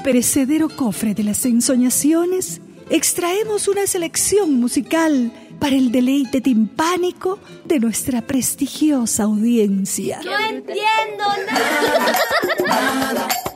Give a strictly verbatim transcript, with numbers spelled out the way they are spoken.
imperecedero cofre de las ensoñaciones, extraemos una selección musical para el deleite timpánico de nuestra prestigiosa audiencia. No entiendo nada.